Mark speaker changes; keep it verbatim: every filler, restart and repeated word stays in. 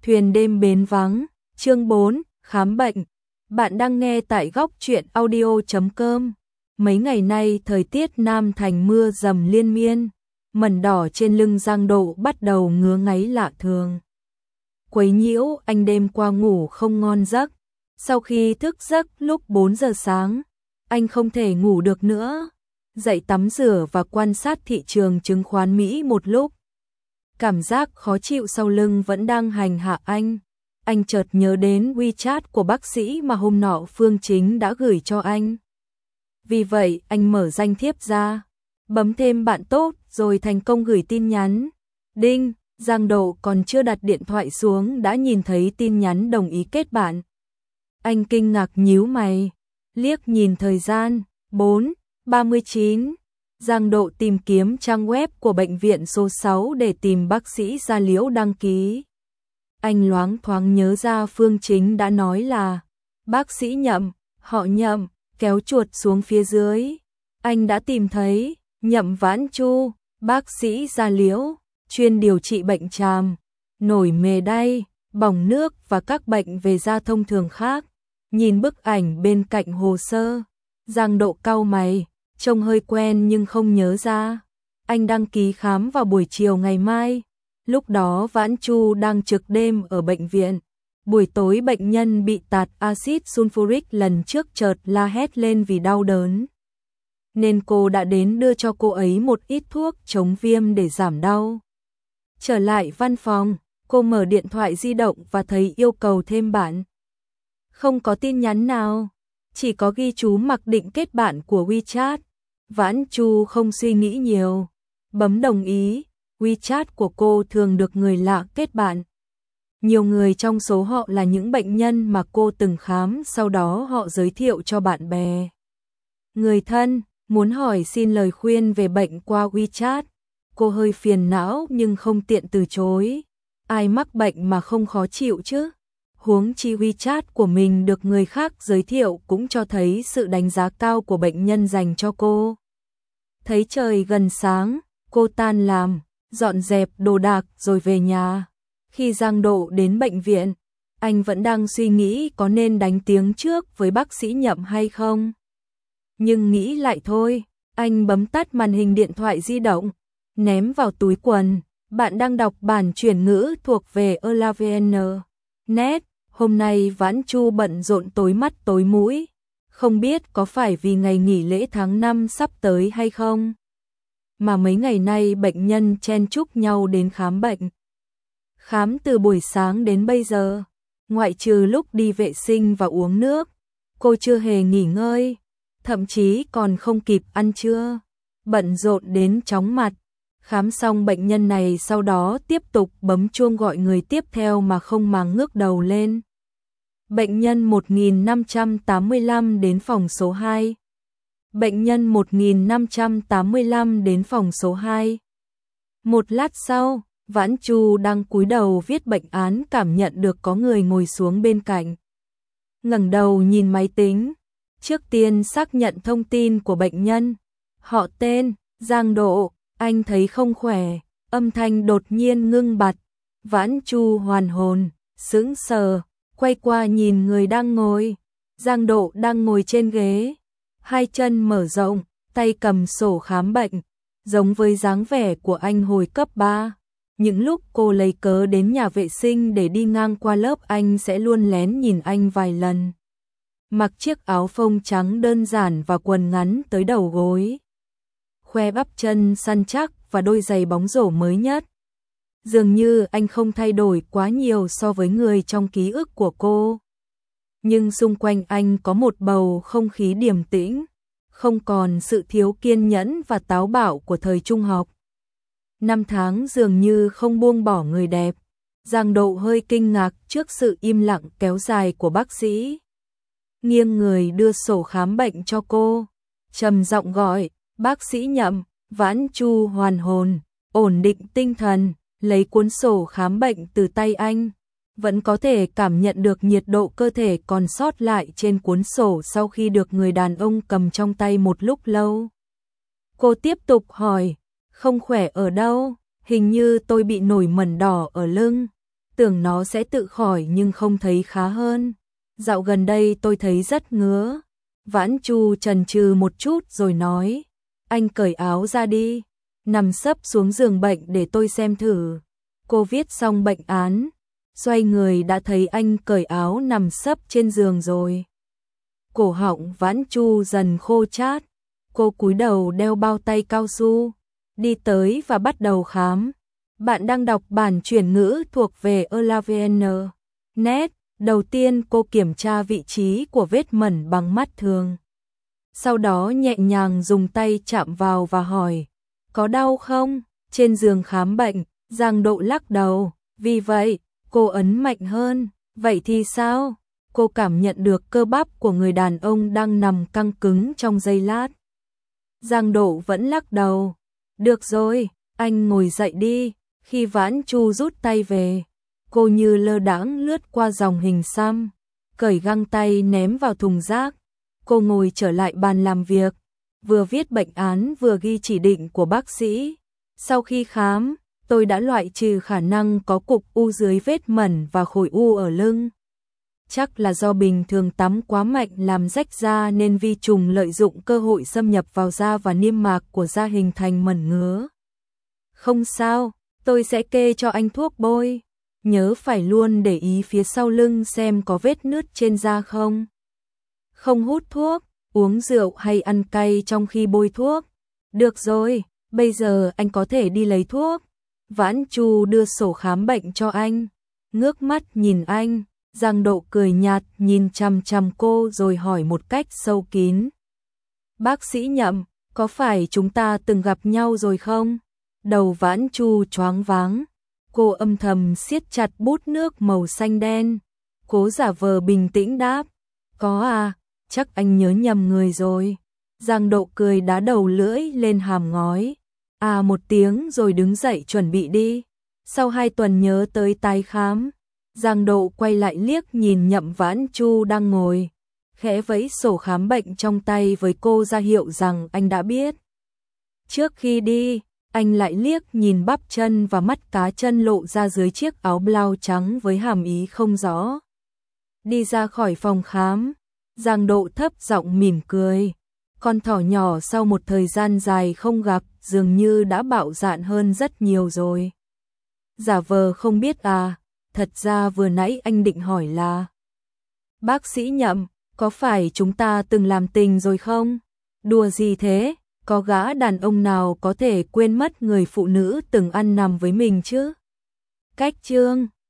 Speaker 1: Thuyền đêm bến vắng, chương bốn, khám bệnh. Bạn đang nghe tại góc truyện audio chấm com. Mấy ngày nay thời tiết Nam Thành mưa dầm liên miên, mẩn đỏ trên lưng Giang Độ bắt đầu ngứa ngáy lạ thường. Quấy nhiễu anh đêm qua ngủ không ngon giấc. Sau khi thức giấc lúc bốn giờ sáng, anh không thể ngủ được nữa. Dậy tắm rửa và quan sát thị trường chứng khoán Mỹ một lúc. Cảm giác khó chịu sau lưng vẫn đang hành hạ anh. Anh chợt nhớ đến WeChat của bác sĩ mà hôm nọ Phương Chính đã gửi cho anh. Vì vậy, anh mở danh thiếp ra, bấm thêm bạn tốt rồi thành công gửi tin nhắn. Đinh, Giang Độ còn chưa đặt điện thoại xuống đã nhìn thấy tin nhắn đồng ý kết bạn. Anh kinh ngạc nhíu mày, liếc nhìn thời gian, bốn ba mươi chín. Giang Độ tìm kiếm trang web của bệnh viện số sáu để tìm bác sĩ Gia Liễu đăng ký. Anh loáng thoáng nhớ ra Phương Chính đã nói là bác sĩ Nhậm, họ Nhậm, kéo chuột xuống phía dưới. Anh đã tìm thấy Nhậm Vãn Chu, bác sĩ Gia Liễu, chuyên điều trị bệnh tràm, nổi mề đay, bỏng nước và các bệnh về da thông thường khác. Nhìn bức ảnh bên cạnh hồ sơ, Giang Độ cau mày, trông hơi quen nhưng không nhớ ra. Anh đăng ký khám vào buổi chiều ngày mai. Lúc đó Vãn Chu đang trực đêm ở bệnh viện. Buổi tối bệnh nhân bị tạt axit sulfuric lần trước chợt la hét lên vì đau đớn. Nên cô đã đến đưa cho cô ấy một ít thuốc chống viêm để giảm đau. Trở lại văn phòng, cô mở điện thoại di động và thấy yêu cầu thêm bạn. Không có tin nhắn nào, chỉ có ghi chú mặc định kết bạn của WeChat. Vãn Chu không suy nghĩ nhiều, bấm đồng ý. WeChat của cô thường được người lạ kết bạn. Nhiều người trong số họ là những bệnh nhân mà cô từng khám, sau đó họ giới thiệu cho bạn bè, người thân, muốn hỏi xin lời khuyên về bệnh qua WeChat. Cô hơi phiền não nhưng không tiện từ chối. Ai mắc bệnh mà không khó chịu chứ? Huống chi WeChat của mình được người khác giới thiệu cũng cho thấy sự đánh giá cao của bệnh nhân dành cho cô. Thấy trời gần sáng, cô tan làm, dọn dẹp đồ đạc rồi về nhà. Khi Giang Độ đến bệnh viện, anh vẫn đang suy nghĩ có nên đánh tiếng trước với bác sĩ Nhậm hay không. Nhưng nghĩ lại thôi, anh bấm tắt màn hình điện thoại di động, ném vào túi quần. Bạn đang đọc bản chuyển ngữ thuộc về Elavn. Net, hôm nay Vãn Chu bận rộn tối mắt tối mũi. Không biết có phải vì ngày nghỉ lễ tháng năm sắp tới hay không, mà mấy ngày nay bệnh nhân chen chúc nhau đến khám bệnh. Khám từ buổi sáng đến bây giờ, ngoại trừ lúc đi vệ sinh và uống nước, cô chưa hề nghỉ ngơi, thậm chí còn không kịp ăn trưa, bận rộn đến chóng mặt. Khám xong bệnh nhân này sau đó tiếp tục bấm chuông gọi người tiếp theo mà không màng ngước đầu lên. Bệnh nhân một nghìn năm trăm tám mươi lăm đến phòng số hai. Bệnh nhân một nghìn năm trăm tám mươi lăm đến phòng số hai. Một lát sau, Vãn Chu đang cúi đầu viết bệnh án cảm nhận được có người ngồi xuống bên cạnh. Ngẩng đầu nhìn máy tính, trước tiên xác nhận thông tin của bệnh nhân. Họ tên, Giang Độ, anh thấy không khỏe, âm thanh đột nhiên ngưng bặt. Vãn Chu hoàn hồn, sững sờ, quay qua nhìn người đang ngồi. Giang Độ đang ngồi trên ghế, hai chân mở rộng, tay cầm sổ khám bệnh, giống với dáng vẻ của anh hồi cấp ba. Những lúc cô lấy cớ đến nhà vệ sinh để đi ngang qua lớp, anh sẽ luôn lén nhìn anh vài lần. Mặc chiếc áo phông trắng đơn giản và quần ngắn tới đầu gối, khoe bắp chân săn chắc và đôi giày bóng rổ mới nhất. Dường như anh không thay đổi quá nhiều so với người trong ký ức của cô. Nhưng xung quanh anh có một bầu không khí điềm tĩnh, không còn sự thiếu kiên nhẫn và táo bạo của thời trung học. Năm tháng dường như không buông bỏ người đẹp. Giang Độ hơi kinh ngạc trước sự im lặng kéo dài của bác sĩ. Nghiêng người đưa sổ khám bệnh cho cô, trầm giọng gọi, bác sĩ Nhậm. Vãn Chu hoàn hồn, ổn định tinh thần, lấy cuốn sổ khám bệnh từ tay anh. Vẫn có thể cảm nhận được nhiệt độ cơ thể còn sót lại trên cuốn sổ sau khi được người đàn ông cầm trong tay một lúc lâu. Cô tiếp tục hỏi, không khỏe ở đâu? Hình như tôi bị nổi mẩn đỏ ở lưng. tưởng nó sẽ tự khỏi nhưng không thấy khá hơn. Dạo gần đây tôi thấy rất ngứa. Vãn Chu chần chừ một chút rồi nói, anh cởi áo ra đi, nằm sấp xuống giường bệnh để tôi xem thử. Cô viết xong bệnh án, xoay người đã thấy anh cởi áo nằm sấp trên giường rồi. Cổ họng Vãn Chu dần khô chát, cô cúi đầu đeo bao tay cao su, đi tới và bắt đầu khám. Bạn đang đọc bản chuyển ngữ thuộc về Elavn chấm net. Đầu tiên cô kiểm tra vị trí của vết mẩn bằng mắt thường. Sau đó nhẹ nhàng dùng tay chạm vào và hỏi, có đau không? Trên giường khám bệnh, Giang Độ lắc đầu, vì vậy, cô ấn mạnh hơn, vậy thì sao? Cô cảm nhận được cơ bắp của người đàn ông đang nằm căng cứng trong giây lát. Giang Độ vẫn lắc đầu, được rồi, anh ngồi dậy đi. Khi Vãn Chu rút tay về, cô như lơ đãng lướt qua dòng hình xăm, cởi găng tay ném vào thùng rác. Cô ngồi trở lại bàn làm việc, vừa viết bệnh án vừa ghi chỉ định của bác sĩ. Sau khi khám, tôi đã loại trừ khả năng có cục u dưới vết mẩn và khối u ở lưng. Chắc là do bình thường tắm quá mạnh làm rách da nên vi trùng lợi dụng cơ hội xâm nhập vào da và niêm mạc của da hình thành mẩn ngứa. Không sao, tôi sẽ kê cho anh thuốc bôi. Nhớ phải luôn để ý phía sau lưng xem có vết nứt trên da không. Không hút thuốc, uống rượu hay ăn cay trong khi bôi thuốc. Được rồi, bây giờ anh có thể đi lấy thuốc. Vãn Chu đưa sổ khám bệnh cho anh, ngước mắt nhìn anh. Giang Độ cười nhạt nhìn chằm chằm cô rồi hỏi một cách sâu kín. Bác sĩ Nhậm, có phải chúng ta từng gặp nhau rồi không? Đầu Vãn Chu choáng váng. Cô âm thầm siết chặt bút nước màu xanh đen. Cố giả vờ bình tĩnh đáp. Có à, chắc anh nhớ nhầm người rồi. Giang Độ cười đá đầu lưỡi lên hàm ngói. À một tiếng rồi đứng dậy chuẩn bị đi. Sau hai tuần nhớ tới tái khám. Giang Độ quay lại liếc nhìn Nhậm Vãn Chu đang ngồi, khẽ vẫy sổ khám bệnh trong tay với cô ra hiệu rằng anh đã biết. Trước khi đi, anh lại liếc nhìn bắp chân và mắt cá chân lộ ra dưới chiếc áo blau trắng với hàm ý không rõ. Đi ra khỏi phòng khám, Giang Độ thấp giọng mỉm cười. Con thỏ nhỏ sau một thời gian dài không gặp dường như đã bạo dạn hơn rất nhiều rồi. Giả vờ không biết à, thật ra vừa nãy anh định hỏi là bác sĩ Nhậm, có phải chúng ta từng làm tình rồi không? Đùa gì thế, có gã đàn ông nào có thể quên mất người phụ nữ từng ăn nằm với mình chứ? Cách chương